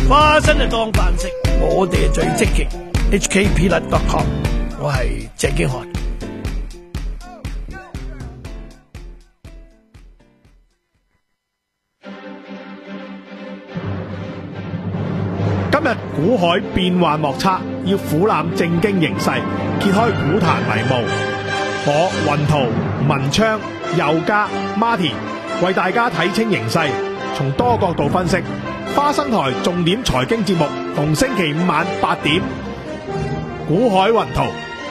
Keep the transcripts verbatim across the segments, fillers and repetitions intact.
花生就當飯食，我哋係最積極。H K Peanut dot com， 我係鄭經翰。 今日股海變幻莫測，要俯瞰政經形勢，揭開股壇迷霧。我雲圖、文昌、佑嘉、Martin 為大家睇清形勢，從多角度分析。花生台重點財經節目，逢星期五晚八點。股海雲圖。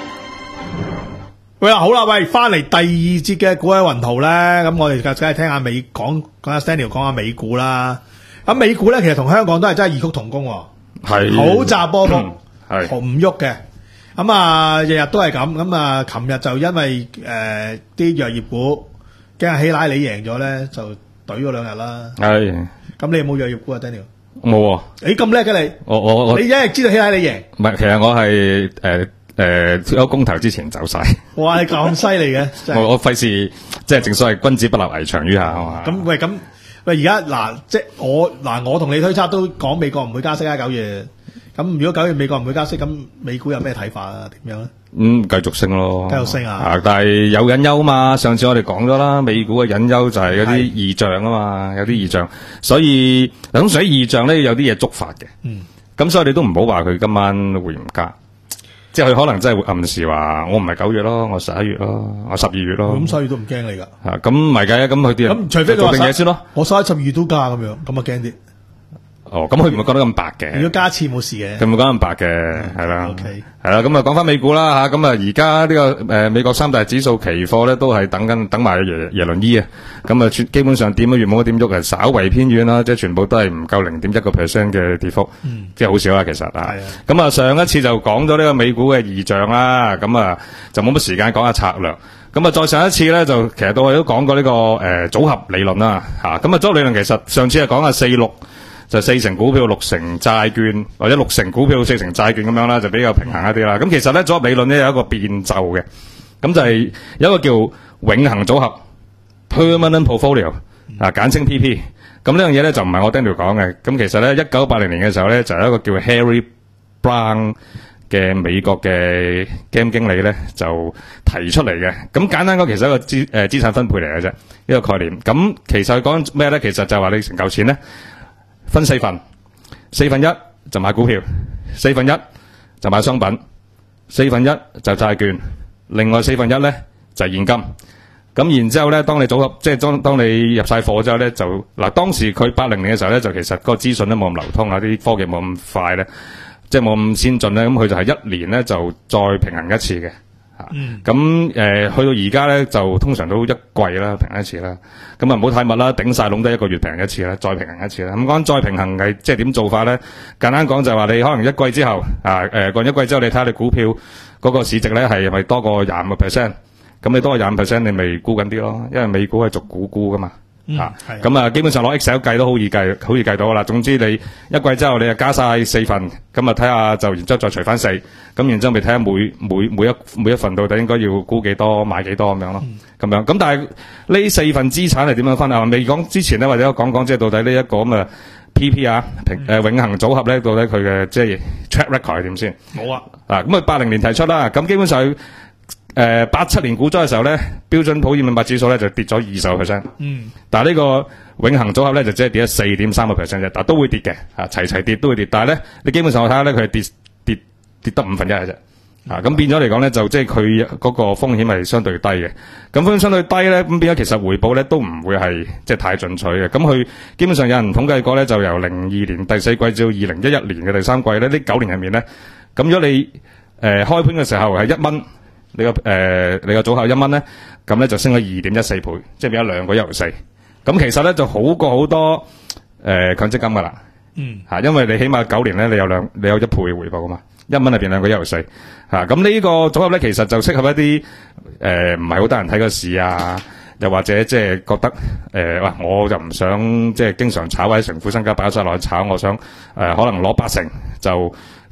喂，好啦，喂，翻嚟第二節嘅股海雲圖咧，咁我哋梗係聽下美講講下 Stanley 講下美股啦。咁美股咧，其實同香港都係真係異曲同工，係好窄波幅，係唔喐嘅。咁啊，日日都係咁。咁啊，琴日就因為誒啲藥業股驚阿希拉里贏咗咧，就懟咗兩日啦。係。咁你有冇藥業股啊 ，Daniel？ 冇啊！你咁叻嘅你，我我我，你一日知道希拉里贏？唔係，其實我係誒誒有公投之前走晒。哇！你咁犀利嘅，我我費事即係正所謂君子不立危牆於下啊嘛。咁喂咁喂而家嗱，即係我嗱我同你推測都講美國唔會加息啊九月。咁如果九月美國唔會加息，咁美股有咩睇法啊？點樣咧？嗯，繼續升咯，繼續升啊！啊，但係有隱憂嘛？上次我哋講咗啦，美股嘅隱憂就係有啲異象啊嘛，有啲異象，所以咁所以異象咧有啲嘢觸發嘅。嗯，咁所以你都唔好話佢今晚會唔加，即係佢可能真係會暗示話我唔係九月咯，我十一月咯，我十二月咯。咁所以都唔驚你噶。啊，咁唔係嘅，咁佢啲人咁除非佢做定嘢先咯。我十一、十二月都加咁樣，咁啊驚啲。哦，咁佢唔會覺得咁白嘅。如果加次冇事嘅，佢唔會覺得咁白嘅，係啦。OK，係啦，咁啊講翻美股啦吓，咁啊而家呢個誒、呃、美國三大指數期貨咧都係等緊等埋耶耶倫伊啊，咁啊基本上點都冇點喐，係稍為偏軟啦，即係全部都係唔夠零點一個 percent 嘅跌幅，嗯、即係好少啦其實啊。咁啊上一次就講咗呢個美股嘅異象啦，咁啊就冇乜時間講下策略。咁啊再上一次咧就其實我哋都講過呢、這個誒、呃、組合理論啦吓，咁啊組合理論其實上次係講下四六。就四成股票六成債券，或者六成股票四成債券咁樣啦，就比較平衡一啲啦。咁其實咧組合理論咧有一個變奏嘅，咁就係有一個叫永恆組合 （Permanent Portfolio） 啊，簡稱 P P。咁呢樣嘢咧就唔係我 Daniel 講嘅。咁其實咧一九八零年嘅時候咧就有一個叫 Harry Brown 嘅美國嘅基金經理咧就提出嚟嘅。咁簡單講，其實係一個資誒資產分配嚟嘅啫，呢個概念。咁其實講咩咧？其實就係話你成嚿錢咧。分四份，四分一就買股票，四分一就買商品，四分一就債券，另外四分一咧就係現金。咁然之後咧，當你組合，即係當當你入晒貨之後咧，就嗱當時佢八零年嘅時候咧，就其實個資訊咧冇咁流通啊，啲科技冇咁快咧，即係冇咁先進咧，咁佢就係一年咧就再平衡一次嘅。嗯，咁誒、呃、去到而家咧就通常都一季啦平衡一次啦，咁啊唔好太密啦，頂晒籠都一個月平衡一次啦，再平衡一次啦。咁講再平衡係即係點做法咧？簡單講就係話你可能一季之後啊誒過、呃、一季之後你睇下你股票嗰個市值咧係咪多過廿五個 percent？ 咁你多過廿五 percent 你咪沽緊啲咯，因為美股係逐股沽噶嘛。嗯、啊，咁啊，基本上攞 Excel 計都好易計，好易計到噶啦。總之你一季之後你就加晒四份，咁啊睇下就然之後再除翻四，咁然之後咪睇下每每每一每一份到底應該要沽幾多買幾多咁樣咯，咁、嗯、樣。咁但係呢四份資產係點樣分啊？未講之前咧，或者我講講即係到底呢、這、一個咁啊 P P 啊平誒、呃、永恆組合咧，到底佢嘅即係 track record 係點先？冇啊，啊咁啊八零年提出啦，咁基本上。誒，八七年股災嘅時候咧，標準普爾五百指數咧就跌咗二十個 percent。嗯。但係呢個永恆組合咧就只係跌咗四點三個 percent 啫，但係都會跌嘅，啊齊齊跌都會跌。但係咧，你基本上我睇下咧，佢係跌跌跌得五分一嘅啫。啊，咁變咗嚟講咧，就即係佢嗰個風險係相對低嘅。咁風險相對低咧，咁變咗其實回報咧都唔會係即係太進取嘅。咁佢基本上有人統計過咧，就由零二年第四季至到二零一一年嘅第三季咧，呢九年入面咧，咁如果你誒、呃、開盤嘅時候係一蚊。你個誒、呃、你個組合一蚊咧，咁咧就升咗二點一四倍，即係變咗兩個一毫四。咁其實咧就好過好多誒、呃、強積金噶啦。嗯。嚇，因為你起碼九年咧，你有兩你有一倍嘅回報噶嘛，一蚊入邊兩個一毫四。嚇，咁呢個組合咧其實就適合一啲誒唔係好得人睇個市啊，又或者即係覺得誒哇、呃，我就唔想即係經常炒或者成副身家擺晒落去炒，我想誒、呃、可能攞八成就。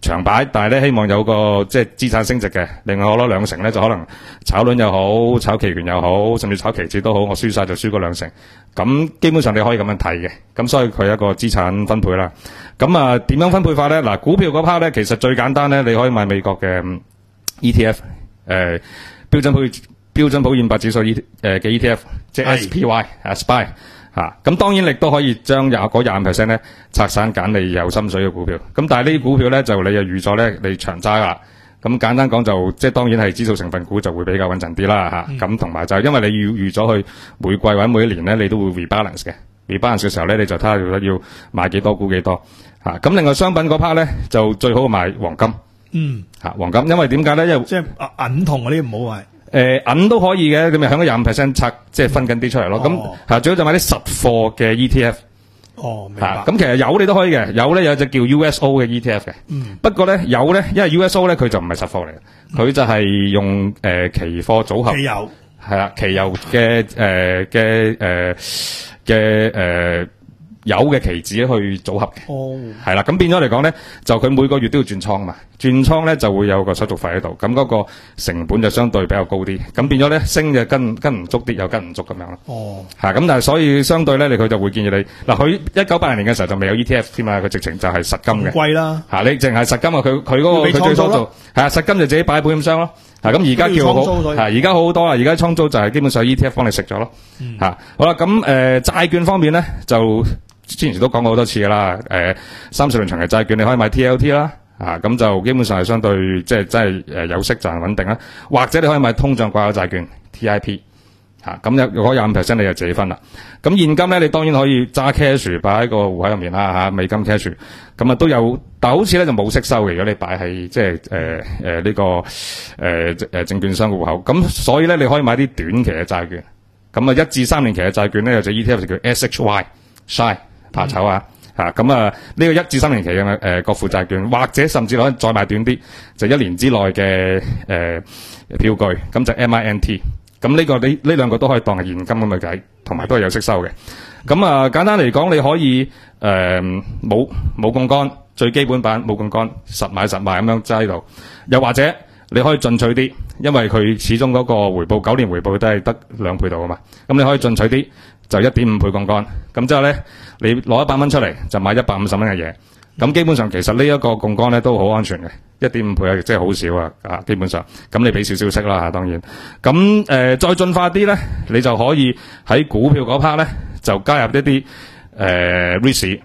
長擺，但係咧希望有個即係資產升值嘅。另外我攞兩成咧，就可能炒輪又好，炒期權又好，甚至炒期指都好，我輸晒就輸嗰兩成。咁基本上你可以咁樣睇嘅。咁所以佢係一個資產分配啦。咁啊點樣分配法咧？嗱，股票嗰 part 咧，其實最簡單咧，你可以買美國嘅 E T F， 誒、呃、標準普標準普爾五百指數 E 誒嘅 E T F， 即係 S P Y 啊 S P Y。吓，咁、啊、當然你都可以將廿嗰廿五 percent 咧拆散揀你有心水嘅股票。咁但係呢啲股票咧就你又預咗咧你長揸啦。咁簡單講就即係當然係指數成分股就會比較穩陣啲啦吓。咁同埋就係因為你預預咗去每季或者每一年咧你都會 rebalance 嘅 rebalance 嘅時候咧你就睇下要要買幾多沽幾多吓。咁、啊、另外商品嗰 part 咧就最好買黃金。嗯。吓、啊、黃金，因為點解咧？因為即係銀銅嗰啲唔好買。 誒銀都可以嘅，你咪響嗰廿五 percent 拆，即係分緊啲出嚟咯。咁嚇、哦，最好就買啲實貨嘅 E T F。 哦，明白。 咁其實有你都可以嘅，有咧有隻叫 U S O 嘅 E T F 嘅。嗯。不過咧有咧，因為 U S O 咧佢就唔係實貨嚟嘅，佢、嗯、就係用誒、呃、期貨組合。 期油。係啦，期油嘅誒嘅誒嘅誒。有嘅期指去組合嘅，哦，係啦，咁變咗嚟講咧，就佢每個月都要轉倉嘛，轉倉咧就會有個手續費喺度，咁嗰個成本就相對比較高啲，咁變咗咧升就跟跟唔足，跌又跟唔足咁樣咯。哦，嚇，咁但係所以相對咧，你佢就會建議你嗱，佢一九八零年嘅時候就未有 E T F 添嘛，佢直情就係實金嘅，貴啦嚇，你淨係實金啊，佢佢嗰個佢最初做係啊，實金就自己擺喺保險箱咯。嚇，咁而家叫好嚇，而家好好多啦，而家倉租就係基本上 E T F 幫你食咗咯。嗯，嚇，好啦，咁誒債券方面咧就。之前都講過好多次噶啦，誒、呃，三十年長期債券你可以買 T L T 啦，啊，咁就基本上係相對即係真係誒有息賺穩定啦，或者你可以買通脹掛鈎債券 T I P， 吓，咁有嗰廿五 percent 你就自己分啦。咁現金咧，你當然可以揸 cash 擺喺個戶口入面啦，吓、啊，美金 cash， 咁啊都有，但係好似咧就冇息收嘅，如果你擺喺即係誒誒呢個誒誒證券商嘅戶口，咁所以咧你可以買啲短期嘅債券，咁啊一至三年期嘅債券咧有隻 E T F 就叫 S H Y，Shy。怕醜啊！吓咁啊，呢個一至三年期嘅誒國庫債券，或者甚至可以再買短啲，就一年之內嘅誒票據，咁就 M I N T。咁呢個呢呢兩個都可以當係現金咁去計，同埋都係有息收嘅。咁啊，簡單嚟講，你可以誒冇冇槓桿，最基本版冇槓桿，實買實賣咁樣揸喺度。又或者你可以進取啲，因為佢始終嗰個回報九年回報都係得兩倍度啊嘛。咁你可以進取啲。就一點五倍槓桿，咁之後咧，你攞一百蚊出嚟就買一百五十蚊嘅嘢，咁基本上其實呢一個槓桿咧都好安全嘅，一點五倍啊，即係好少啊，啊基本上，咁你俾少少息啦嚇，當然，咁誒、呃、再進化啲咧，你就可以喺股票嗰 part 咧就加入一啲誒 risk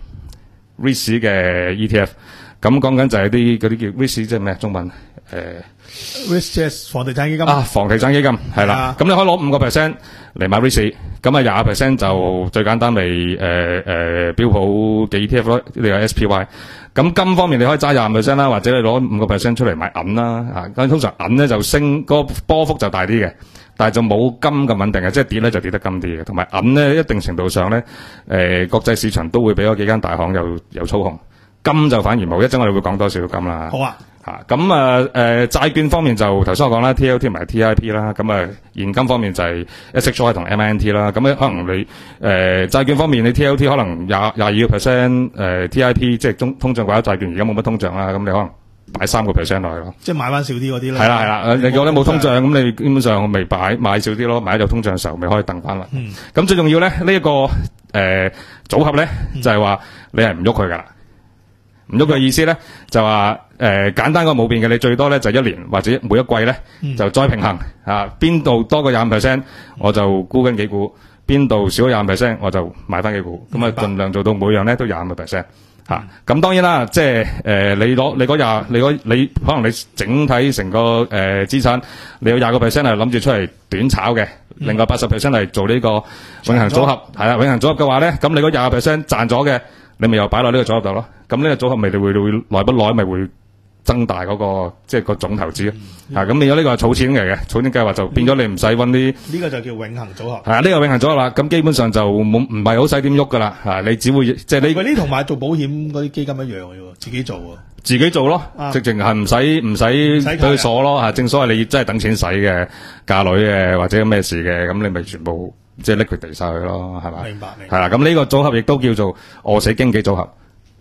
risk 嘅 E T F， 咁講緊就係啲嗰啲叫 risk 即係咩中文誒？呃 risk 即係房地產基金啊，房地產基金係啦，咁、啊、你可以攞五個 percent 嚟買 risk， 咁啊廿個 percent 就最簡單咪誒誒標普嘅 E T F 咯，呢個 S P Y。咁金方面你可以揸廿個 percent 啦，或者你攞五個 percent 出嚟買銀啦，啊，咁通常銀咧就升嗰個波幅就大啲嘅，但係就冇金咁穩定嘅，即係跌咧就跌得金啲嘅，同埋銀咧一定程度上咧誒、呃、國際市場都會俾嗰幾間大行有有操控，金就反而冇，一陣我哋會講多少金啦。好啊。咁啊，誒、呃，債券方面就頭先我講啦 ，T L T 同埋 T I P 啦，咁啊，現金方面就係 S H Y 同 M I N T 啦，咁咧可能你誒債券方面你 T L T 可能廿廿二個 percent， 誒 T I P 即係通通脹掛鈎債券，而家冇乜通脹啦，咁你可能擺三個 percent 落去咯，即係買翻少啲嗰啲咧。係啦係啦，你覺得冇通脹，咁你基本上咪擺買少啲咯，買咗通脹嘅時候咪可以掟翻啦。嗯，咁最重要咧，呢、這、一個誒、呃、組合咧就係、是、話你係唔喐佢噶啦。唔喐嘅意思咧，就話誒、呃、簡單個冇變嘅，你最多咧就一年或者每一季咧、嗯、就再平衡啊，邊度多過廿五 percent 我就沽緊幾股，邊度少咗廿五 percent 我就買翻幾股，咁啊盡量做到每樣咧都廿五個 percent 嚇。咁、啊、當然啦，即係誒、呃、你攞你嗰廿你嗰你可能你整體成個誒、呃、資產，你有廿個 percent 係諗住出嚟短炒嘅、嗯，另外八十 percent 係做呢個永恆組合，係啦，永恆組合嘅話咧，咁你嗰廿個 percent 賺咗嘅。你咪又擺落呢個組合度咯，咁呢個組合咪會會耐不耐咪會增大嗰、那個即係、就是、個總投資，嚇咁變咗呢個係儲錢嚟嘅，儲錢計劃就變咗你唔使揾啲呢個就叫永恆組合，係啊，呢、這個永恆組合啦，咁基本上就冇唔係好使點喐噶啦，嚇你只會即係、就是、你佢呢同買做保險嗰啲基金一樣嘅喎，自己做喎，自己做咯，啊、直情係唔使唔使俾佢鎖咯嚇，正所謂你真係等錢使嘅嫁女嘅或者咩事嘅，咁你咪全部。即係拎佢地晒去咯，係嘛？明白，明白。係啦，咁呢個組合亦都叫做餓死經紀組合，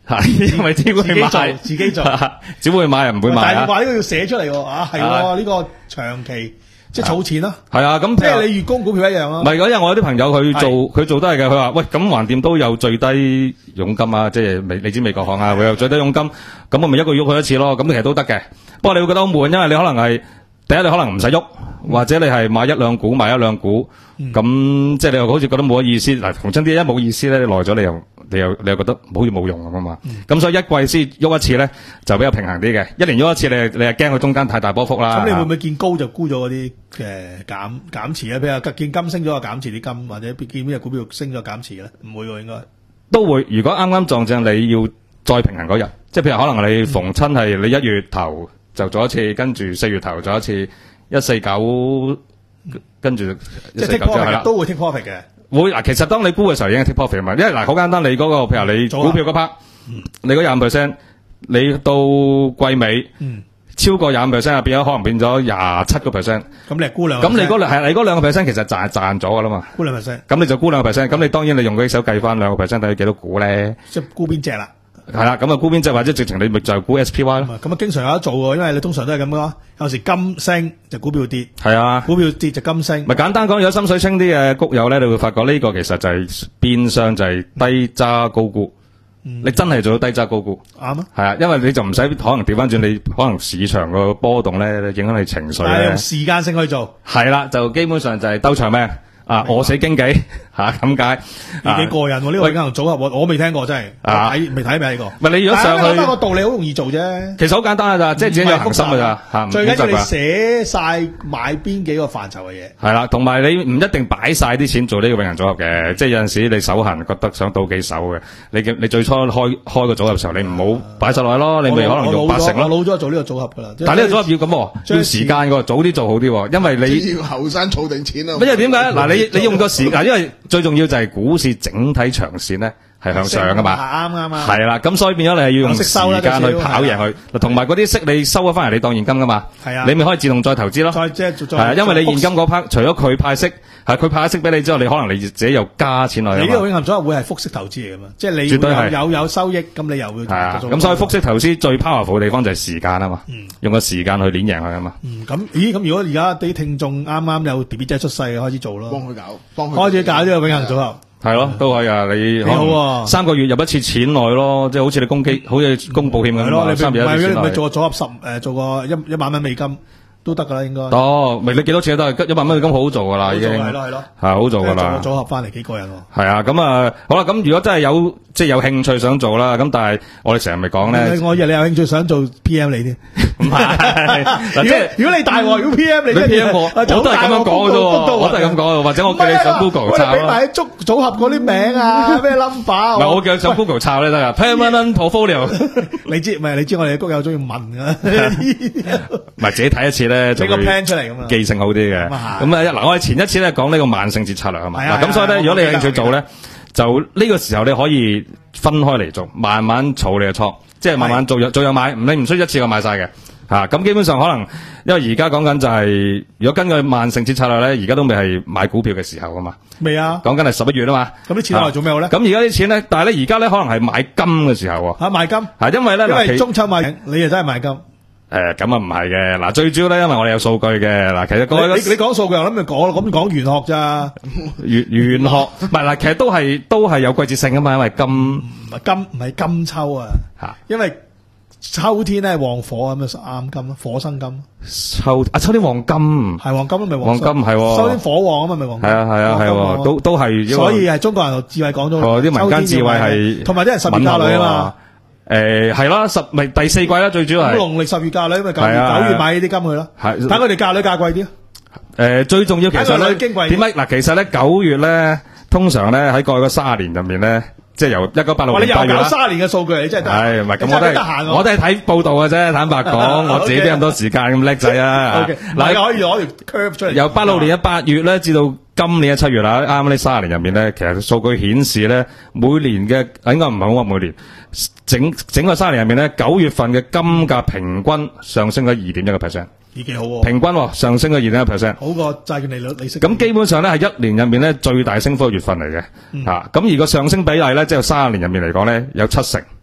係因為只會買自己做， 只會買唔會買啊。 但係話呢個要寫出嚟喎，啊係喎，呢個長期即係儲錢咯。 係啊，咁即係你月供股票一樣咯。 唔係嗰日我有啲朋友佢做佢做都係嘅，佢話喂咁橫掂都有最低佣金啊，即係美你知美國行啊會有最低佣金，咁我咪一個月喐佢一次咯，咁其實都得嘅。不過你會覺得好悶，因為你可能係第一你可能唔使喐，或者你係買一兩股買一兩股，咁、嗯、即係你又好似覺得冇乜意思。嗱，逢親啲一冇意思咧，你耐咗你又你又你又覺得好似冇用咁啊嘛。咁、嗯、所以一季先喐一次咧就比較平衡啲嘅，一年喐一次你你係驚佢中間太大波幅啦。 咁你會唔會見高就沽咗嗰啲嘅減減持咧？譬如見金升咗就減持啲金，或者見咩股票升咗減持咧？唔會喎，應該都會。如果啱啱撞正你要再平衡嗰日，即係譬如可能你逢親係你一月頭就做一次，跟住四月頭做一次，一四九跟住即係 take profit 都會 take profit 嘅。 會嗱，其實當你沽嘅時候已經 take profit 嘛，因為嗱好簡單，你嗰、那個譬如你股票嗰 part，、嗯、你嗰廿五 percent，你到季尾、嗯、超過廿五 percent 啊，變咗可能變咗廿七個 percent。咁你沽兩， 咁你嗰兩係你嗰兩個 percent 其實賺賺咗噶啦嘛。沽兩 percent，咁你就沽兩個 percent，咁你當然你用嗰啲手計翻兩個 percent 睇幾多股咧？ 即係沽邊隻啦？ 係啦，咁啊沽邊隻或者直情你咪就係沽 S P Y 咯。 咁啊經常有得做喎，因為你通常都係咁咯。有時金升就股票跌， 係啊， 股票跌就金升。 咪簡單講，如果心水清啲嘅谷友咧，你會發覺呢個其實就係變相就係低揸高沽。嗯、你真係做到低揸高沽，啱啊。係啊，因為你就唔使可能調翻轉，你可能市場個波動咧影響你情緒咧。 係用時間性去做。係啦，就基本上就係兜長命。啊！餓死經紀吓咁解， 幾過癮喎！呢個永恆組合我我未聽過真係，睇未睇未睇過。 唔係你如果上去， 但係個道理好容易做啫。其實好簡單噶咋，即係自己有恒心噶咋吓。 最緊要你寫晒買邊幾個範疇嘅嘢。係啦，同埋你唔一定擺晒啲錢做呢個永恆組合嘅，即係有陣時你手痕覺得想賭幾手嘅，你你最初開開個組合嘅時候，你唔好擺晒落去咯，你咪可能用八成咯。 我老咗做呢個組合噶啦。 但係呢個組合要咁，要時間噶，早啲做好啲，因為你要後生儲定錢啊。 因為點解嗱？你你用個時間，因為最重要就係股市整體長線咧係向上噶嘛， 啱啱啊， 係啦，咁所以變咗你係要用時間去跑贏佢，同埋嗰啲息你收咗翻嚟，你當現金噶嘛，係啊，你咪可以自動再投資咯， 再即係再係啊，因為你現金嗰 part 除咗佢派息，係佢派息俾你之後，你可能你自己又加錢落去。 你呢個永恆組合會係複息投資嚟噶嘛，即係你絕對係有有收益，咁你又會係啊，咁所以複息投資最 powerful 嘅地方就係時間啊嘛，用個時間去碾贏佢啊嘛。 嗯，咁咦咁如果而家啲聽眾啱啱有 B B 仔出世開始做咯， 幫佢搞，幫佢開始搞呢個永恆組合。 係咯，都可以啊！你好啊， 三個月入一次錢內咯，即係好似你供基，好似供保險咁咯。三個月入一次錢內， 唔係做個組合十誒，做個一一萬蚊美金都得噶啦，應該。 哦，咪你幾多錢都得，一萬蚊美金好好做噶啦，已經係咯係咯， 係好做噶啦。 做個組合翻嚟幾過癮喎。係啊，咁啊，好啦，咁如果真係有即係有興趣想做啦，咁但係我哋成日咪講咧， 我以為你有興趣想做 P M 你添。唔係， 即係如果你大鑊，如果 P M 你，你 P M 我，我都係咁樣講嘅啫，我都係咁講，或者我叫你上 Google 抄咯。 俾埋啲組組合嗰啲名啊，咩 number？唔係我叫你上 Google 抄咧得噶 ，Permanent Portfolio。 你知唔係？你知我哋谷友中意問噶， 唔係自己睇一次咧， 整個 plan 出嚟咁啊， 記性好啲嘅。咁啊，嗱，我哋前一次咧講呢個萬聖節策略係嘛，嗱，咁所以咧，如果你有興趣做咧，就呢個時候你可以分開嚟做，慢慢儲你嘅倉。即係慢慢做有做有買，你唔需要一次過買晒嘅吓。咁、啊、基本上可能，因為而家講緊就係、是，如果根據萬聖節策略咧，而家都未係買股票嘅時候啊嘛。未啊，講緊係十一月啊嘛。咁啲錢攞嚟做咩好咧？咁而家啲錢咧，但係咧而家咧可能係買金嘅時候喎。吓、啊、買金，係因為咧，因為中秋買，你又真係買金。誒，咁啊唔係嘅，嗱最主要咧，因為我哋有數據嘅，嗱其實各位你你講數據，我諗咪講咁講玄學咋？玄玄學，唔係嗱，其實都係都係有季節性噶嘛，因為金唔係金唔係金秋啊，吓，因為秋天咧旺火咁啊啱金，火生金。秋啊秋天旺金，係旺金咪旺金係，秋天火旺啊嘛咪旺金。係啊係啊係，都都係。所以係中國人智慧講咗，啲民間智慧係，同埋啲人十月嫁女啊嘛。誒，係啦，十咪第四季啦，最主要係。咁農曆十月嫁女，咪九月九月買呢啲金去咯。係，等佢哋嫁女嫁貴啲。誒，最重要其實咧，點解嗱？其實咧九月咧，通常咧喺過去嗰卅年入面咧，即係由一九八六年八月啦。你又搞卅年嘅數據，你真係得。係，唔係咁我都係，我都係睇報道嘅啫。坦白講，我自己邊咁多時間咁叻仔啊？嗱，可以攞條 curve 出嚟。由八六年嘅八月咧，至到今年嘅七月啦，啱啱呢卅年入面咧，其實數據顯示咧，每年嘅應該唔係好話每年。整整個三年入面咧，九月份嘅金價平均上升咗二點一個 percent，已經好喎。平均上升咗二點一個 percent，好過債券利率利息。咁基本上咧係一年入面咧最大升幅嘅月份嚟嘅，吓、嗯。咁、啊、而個上升比例咧，即係三十年入面嚟講咧有七成，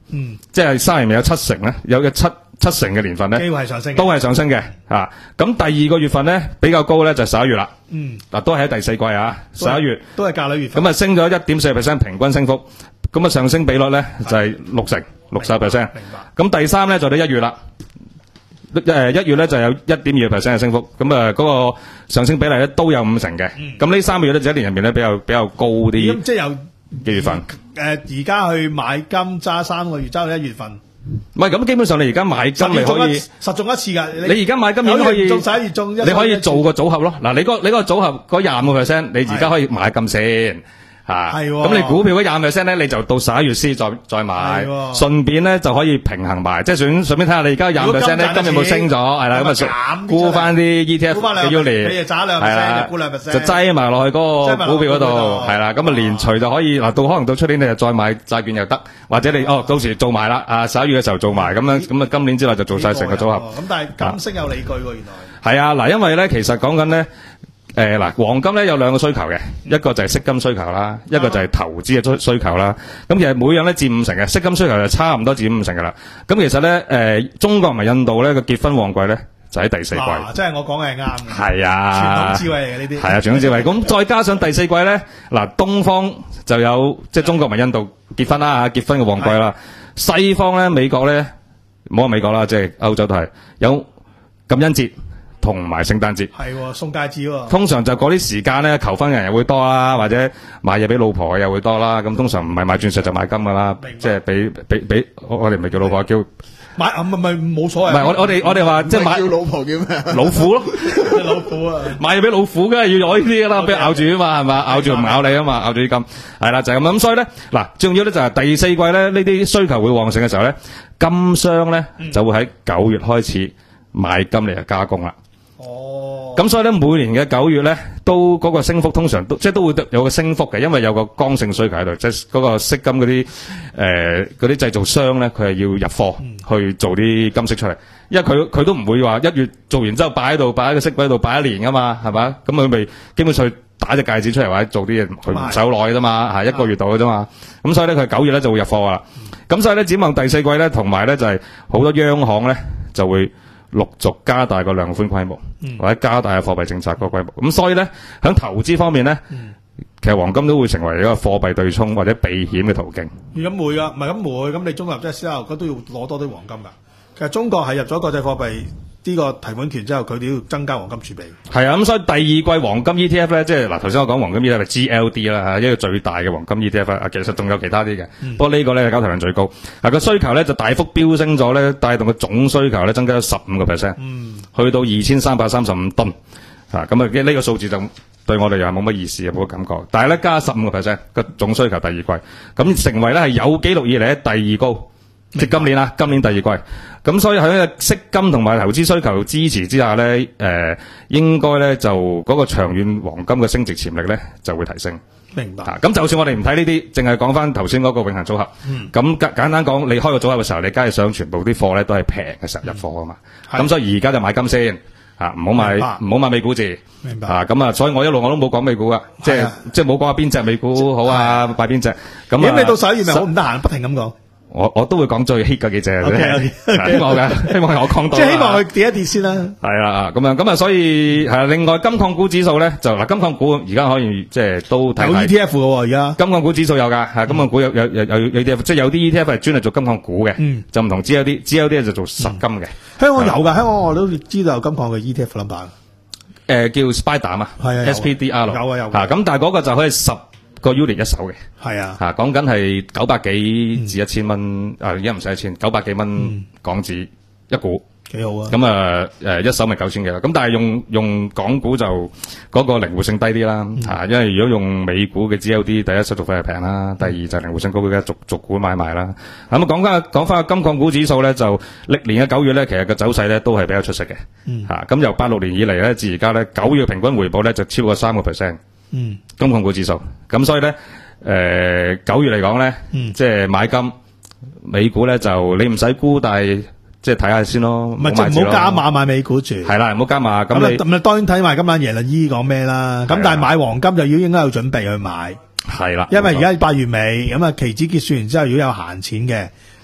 嗯， 即係三年入面有七成咧，有嘅七七成嘅年份咧， 機會係上升嘅， 都係上升嘅嚇。咁第二個月份咧比較高咧就係十一月啦。 嗯， 嗱都係喺第四季啊，十一月都係嫁女月份。 咁啊升咗一點四 percent 平均升幅，咁啊上升比率咧就係六成六十 percent。 明白。 咁第三咧就到一月啦。誒一月咧就有一點二個 percent 嘅升幅，咁啊嗰個上升比例咧都有五成嘅。咁呢三個月咧就一年入面咧比較比較高啲。 咁即係由幾月份？ 誒而家去買金揸三個月，揸到一月份。 唔係咁，基本上你而家買金你可以實中一次㗎。 你而家買金已經可以中十一月中， 你可以做個組合咯。嗱，你嗰你嗰個組合嗰廿五個 percent，你而家可以買金先。吓， 係咁你股票嗰廿五 percent 咧，你就到十一月先再再買，順便咧就可以平衡埋，即係順順便睇下你而家廿五 percent 咧，今日有冇升咗，係啦，咁啊沽翻啲 E T F 嘅 unit， 你就揸兩 percent，沽兩 percent， 就擠埋落去嗰個股票嗰度，係啦，咁啊連隨就可以嗱，到可能到出年你就再買債券又得，或者你哦到時做埋啦，啊十一月嘅時候做埋，咁樣咁啊今年之內就做晒成個組合。 咁但係金升有理據喎，原來係啊，嗱，因為咧其實講緊咧。誒，嗱，黃金咧有兩個需求嘅，一個就係息金需求啦，一個就係投資嘅需需求啦。咁其實每樣咧佔五成嘅，息金需求就差唔多佔五成噶啦。咁其實咧，誒，中國同埋印度咧個結婚旺季咧就喺第四季。 即係我講嘅係啱嘅。 係啊， 傳統智慧嚟嘅呢啲。 係啊，傳統智慧。咁再加上第四季咧，嗱，東方就有即係中國同埋印度結婚啦吓，結婚嘅旺季啦。西方咧，美國咧，唔好話美國啦，即係歐洲都係有感恩節。同埋聖誕節係送戒指喎， 通常就嗰啲時間咧，求婚嘅人又會多啦，或者買嘢俾老婆又會多啦。咁通常唔係買鑽石就買金噶啦，即係俾俾俾我哋唔係叫老婆叫買啊，唔係冇所謂。 唔係我我哋我哋話即係買叫老婆叫咩？ 老虎咯， 老虎啊！ 買嘢俾老虎梗係要攞呢啲噶啦，俾咬住啊嘛，係嘛，咬住唔咬你啊嘛，咬住啲金係啦，就係咁。咁所以咧嗱，重要咧就係第四季咧呢啲需求會旺盛嘅時候咧，金商咧就會喺九月開始買金嚟加工啦。 哦， 咁所以咧，每年嘅九月咧，都嗰個升幅通常都即係都會有個升幅嘅，因為有個剛性需求喺度，即係嗰個飾金嗰啲誒嗰啲製造商咧，佢係要入貨去做啲金飾出嚟，因為佢佢都唔會話一月做完之後擺喺度，擺喺個飾櫃度擺一年噶嘛，係嘛？咁佢咪基本上打隻戒指出嚟或者做啲嘢，佢唔使好耐嘅啫嘛，係一個月度嘅啫嘛。咁所以咧，佢九月咧就會入貨噶啦。咁所以咧，展望第四季咧，同埋咧就係好多央行咧就會陸續加大個量寬規模，嗯、或者加大個貨幣政策個規模。咁所以咧，喺投資方面咧，嗯、其實黃金都會成為一個貨幣對沖或者避險嘅途徑。 咁會啊，唔係咁會。咁你中國入咗之後，佢都要攞多啲黃金㗎。其實中國係入咗國際貨幣呢個提款權之後，佢哋要增加黃金儲備。係啊，咁所以第二季黃金 E T F 咧，即係嗱頭先我講黃金 E T F 係 G L D 啦嚇，一個最大嘅黃金 E T F 啊，其實仲有其他啲嘅，嗯、不過呢個咧交投量最高。嗱個需求咧就大幅飆升咗咧，帶動個總需求咧增加咗十五個 percent，去到二千三百三十五噸。嚇咁啊，呢個數字就對我哋又係冇乜意思，冇乜感覺。但係咧加十五個 percent 個總需求第二季，咁成為咧係有紀錄以嚟咧第二高。即今年啦，今年第二季，咁所以喺呢個息金同埋投資需求支持之下咧，誒、呃，應該咧就嗰個長遠黃金嘅升值潛力咧就會提升。 明白。 咁、啊、就算我哋唔睇呢啲，淨係講翻頭先嗰個永恆組合，咁、嗯、簡簡單講，你開個組合嘅時候，你梗係想全部啲貨咧都係平嘅時候入貨啊嘛。咁、嗯、所以而家就買金先，啊，唔好買唔好買美股字。明白。啊，咁啊，所以我一路我都冇講美股噶，即係即係冇講下邊隻美股好啊，買邊隻。咁咁你到十一月咪好唔得閒，不停咁講。 我我都會講最 hit 嗰幾隻嘅啫， okay, okay. 希望嘅，希望我講到。 即係希望佢跌一跌先啦。 係啦，咁樣咁啊，所以係另外金礦股指數咧，就嗱金礦股而家可以即係都睇睇。有 E T F 嘅而家。金礦股指數有噶，係金礦股有有有有有 E T F，即係有啲 E T F 係專係做金礦股嘅，嗯、就唔同 G L D，G L D 就做實金嘅、嗯。香港有噶，香港我都知道有金礦嘅 E T F number。誒，叫 Spider 啊嘛，係啊 ，S P D R 有啊有。吓咁，但係嗰個就可以十個 unit 一手嘅，係啊，吓講緊係九百幾至一千蚊，啊而家唔使一千，九百幾蚊港紙一股，幾好啊！咁啊誒一手咪九千幾啦，咁但係用用港股就嗰個靈活性低啲啦，吓，因為如果用美股嘅 G L D，第一手續費係平啦，第二就靈活性高啲嘅，逐逐股買賣啦。咁啊講翻講翻金礦股指數咧，就歷年嘅九月咧，其實個走勢咧都係比較出色嘅，吓咁由八六年以嚟咧至而家咧，九月平均回報咧就超過三個 percent。嗯，金礦股指數，咁所以咧，誒、呃、九月嚟講咧，嗯、即係買金，美股咧就你唔使估，但係即係睇下先咯。唔係就唔好加碼買美股住。係啦，唔好加碼。咁你咁你當然睇埋今晚耶倫姨講咩啦。咁但係買黃金就要應該有準備去買。係啦，因為而家八月尾，咁啊期指結算完之後，如果有閒錢嘅，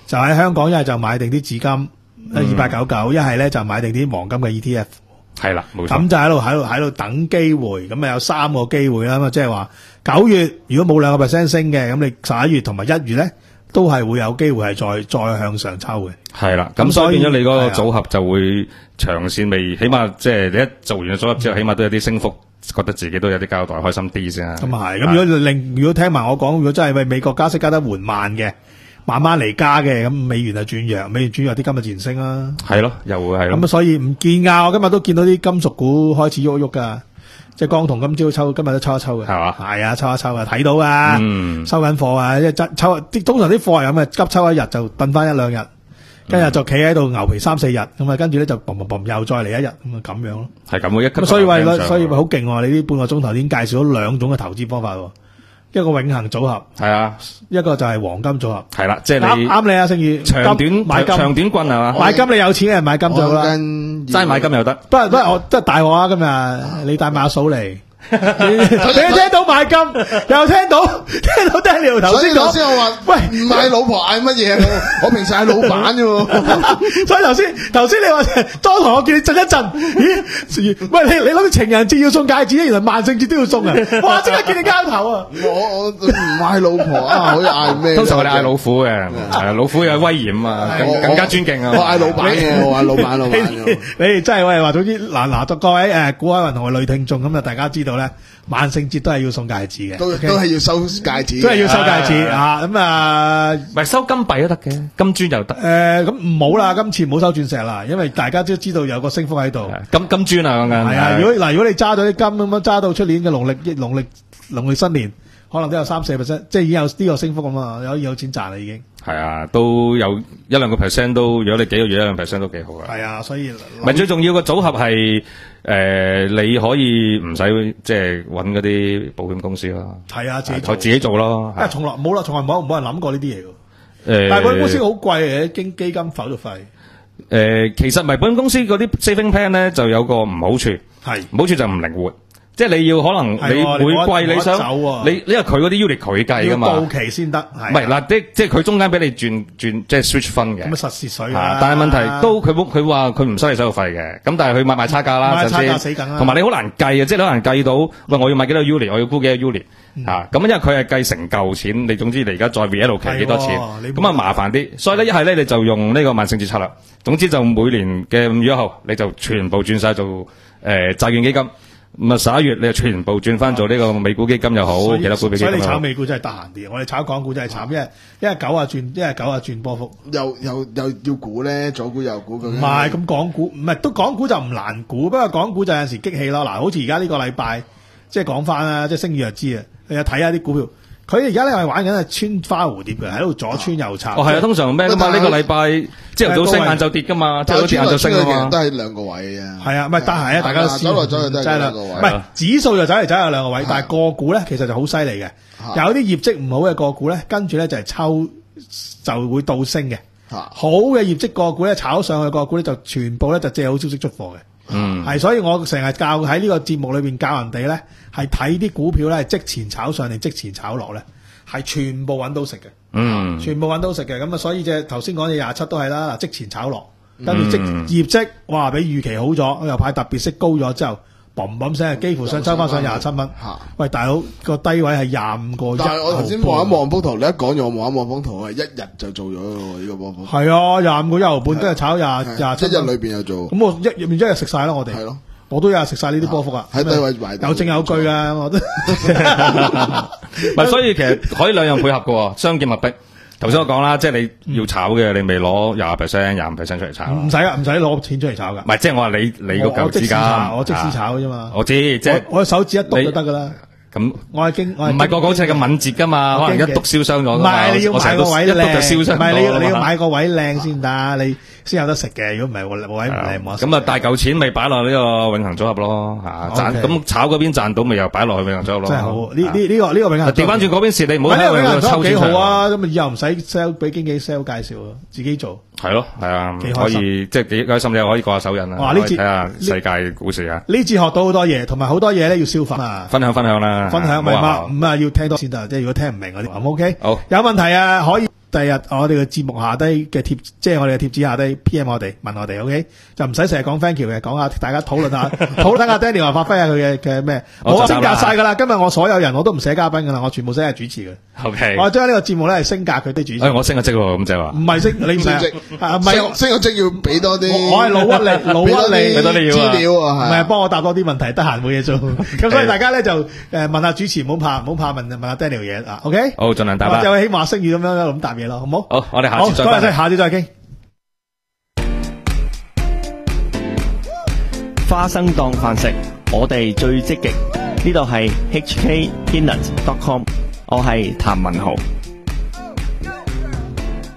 就喺香港一係就買定啲紙金二八九九，一係咧就買定啲黃金嘅 E T F。 係啦，冇錯。 咁就喺度喺度喺度等機會，咁啊有三個機會啦。咁啊即係話九月如果冇兩個 percent 升嘅，咁你十一月同埋一月咧都係會有機會係再再向上抽嘅。 係啦，咁所以變咗你嗰個組合就會長線未，起碼即係你一做完組合之後，起碼都有啲升幅，覺得自己都有啲交代，開心啲先啊。 咁啊係，咁如果令如果聽埋我講，如果真係為美國加息加得緩慢嘅，慢慢嚟加嘅，咁美元就轉弱，美元轉弱啲金就自然升啦。 係咯，又會係咯。 咁啊，所以唔見㗎，我今日都見到啲金屬股開始喐喐㗎，即係江銅今朝抽，今日都抽一抽嘅。係嘛？係啊，抽一抽啊，睇到啊，嗯、收緊貨啊，即係抽啲通常啲貨係咁嘅，急抽一日就燉翻一兩日，跟住就企喺度牛皮三四日，咁啊跟住咧就嘣嘣嘣又再嚟一日，咁啊咁樣咯。係咁嘅一級。所以話所以話好勁喎！你呢半個鐘頭已經介紹咗兩種嘅投資方法喎。一個永恆組合係啊，一個就係黃金組合係啦，即係你啱你啊，星宇長短買金長短棍係嘛？買金你有錢嘅人買金最好啦，齋買金又得。不過不過我真係大鑊啊！今日你帶埋阿嫂嚟。你聽到買金，又聽到聽到 Daniel 頭先講， 頭先我話喂唔嗌老婆嗌乜嘢？我平時嗌老闆啫喎。 所以頭先頭先你話當堂我叫你震一震，咦？喂你你諗住情人節要送戒指，原來萬聖節都要送啊！哇！即刻見你交頭啊！ 我我唔嗌老婆啊，可以嗌咩？ 通常我哋嗌老虎嘅，係老虎有威嚴啊，更更加尊敬啊！ 我嗌老闆嘅，我嗌老闆老闆。 你哋真係喂話，總之嗱嗱，各位誒股海雲同埋女聽眾咁啊，大家知道咧，萬聖節都係要送戒指嘅， 都都係要收戒指， 都係要收戒指啊！咁啊， 唔係收金幣都得嘅，金磚又得。 誒，咁唔好啦，今次唔好收鑽石啦，因為大家都知道有個升幅喺度。 金金磚啊，講緊係啊！如果嗱，如果你揸咗啲金咁樣揸到出年嘅農曆農曆農曆新年，可能都有三四 percent，即係已經有呢個升幅咁啊，有有錢賺啦已經。 係啊，都有一兩個 percent 都，如果你幾個月一兩 percent 都幾好啊。 係啊，所以唔係最重要個組合係誒，你可以唔使即係揾嗰啲保險公司咯。 係啊，自己自己做咯。 因為從來冇啦，從來冇冇人諗過呢啲嘢嘅。 誒， 但係保險公司好貴嘅，經基金手續費。 誒，其實唔係保險公司嗰啲 saving plan 咧，就有個唔好處，係唔好處就唔靈活。即係你要可能你每季你想你因為佢嗰啲 unit 佢計噶嘛， 要到期先得。 唔係嗱，即即係佢中間俾你轉轉即係 switch 分嘅。 咁啊實蝕水啊！ 但係問題都佢佢話佢唔收你手續費嘅，咁但係佢買賣差價啦， 買差價死梗啦。 同埋你好難計啊，即係你好難計到喂我要買幾多 unit，我要沽幾多 unit 嚇。咁因為佢係計成嚿錢，你總之你而家再 reallocate幾多錢，咁啊麻煩啲。所以咧一係咧你就用呢個萬聖節策略，總之就每年嘅五月一號你就全部轉曬做誒債券基金。咁啊十一月你就全部轉翻做呢個美股基金又好，其他股票基金。 所以你炒美股真係得閒啲，我哋炒港股真係慘，因為因為九啊轉，因為九啊轉波幅， 又又又要估咧，左估右估咁。 唔係咁港股，唔係都港股就唔難估，不過港股就有陣時激氣咯。嗱，好似而家呢個禮拜，即係講翻啦，即係升與就知啊，你又睇下啲股票。佢而家咧係玩緊係穿花蝴蝶嘅，喺度左穿右插。 哦，係啊，通常咩噶嘛？呢個禮拜朝頭早升，晏晝跌噶嘛，朝頭早晏晝升噶嘛。 都係兩個位啊。 係啊，唔係但係啊，大家都知。走來走去都係兩個位。唔係指數就走嚟走去有兩個位，但係個股咧其實就好犀利嘅。有啲業績唔好嘅個股咧，跟住咧就係抽就會倒升嘅。好嘅業績個股咧炒上去個股咧就全部咧就借好消息出貨嘅。嗯，係，所以我成日教喺呢個節目裏邊教人哋咧，係睇啲股票咧係即前炒上定即前炒落咧，係全部揾到食嘅。嗯，全部揾到食嘅，咁啊，所以隻頭先講嘅廿七都係啦，即前炒落，跟住即業績，哇，比預期好咗，又派特別息高咗之後，嘣嘣聲，幾乎想抽翻上廿七蚊。喂，大佬個低位係廿五個一。 但係我頭先望一望幅圖，你一講咗我望一望幅圖，係一日就做咗呢個波幅。 係啊，廿五個一毫半，跟住炒廿廿七。 一日裏邊又做。 咁我一入面一日食晒啦，我哋。係咯。我都有食晒呢啲波幅啊！ 喺低位買， 有證有據噶，我都。 唔係，所以其實可以兩樣配合嘅，雙劍合璧。頭先我講啦，即係你要炒嘅，你咪攞廿 percent、廿五 percent 出嚟炒。唔使啊，唔使攞錢出嚟炒噶。 唔係，即係我話你你嗰嚿資金， 我即時炒嘅啫嘛。 我知，即係我手指一篤就得噶啦。 咁我係經， 唔係個個好似係咁敏捷噶嘛，可能一篤燒傷咗。唔係，你要買個位靚，唔係你要你要買個位靚先得，你先有得食嘅。如果唔係，個位唔靚冇得食。 咁啊，大嚿錢咪擺落呢個永恆組合咯，吓賺咁炒嗰邊賺到咪又擺落去永恆組合咯。真係好，呢呢呢個呢個永恆。調翻轉嗰邊蝕，你唔好喺永恆抽幾好啊！ 咁啊，以後唔使 sell 俾經紀 sell 介紹，自己做。 係咯，係啊，可以即係幾開心，你又可以過下手癮啊！哇，呢次睇下世界股市啊！ 呢次學到好多嘢，同埋好多嘢咧要消化啊！ 分享分享啦， 分享明白，唔啊要聽多先得，即係如果聽唔明嗰啲，咁 OK。 好， 有問題啊可以。 第日我哋嘅節目下低嘅貼，即係我哋嘅貼紙下低 P M 我哋問我哋 ，OK 就唔使成日講 thank you 嘅，講下大家討論下，討論下 Daniel 話發揮下佢嘅嘅咩，我升格晒噶啦，今日我所有人我都唔寫嘉賓噶啦，我全部寫係主持嘅。 OK， 我將呢個節目咧係升格佢啲主持。 誒，我升個職喎，咁就係話。 唔係升，你唔係唔係升個職要俾多啲。 我係老屈你，老屈你， 俾多啲資料啊， 唔係幫我答多啲問題，得閒冇嘢做。咁所以大家咧就誒問下主持，唔好怕，唔好怕問問下 Daniel 嘢啊。OK， 好，盡量答啦。 就希望聲譽咁樣咁答嘢咯，好唔好？ 好，我哋下次再。 好，多謝，下次再傾。 花生當飯食，我哋最積極。呢度係 H K Peanut dot com， 我係譚文豪。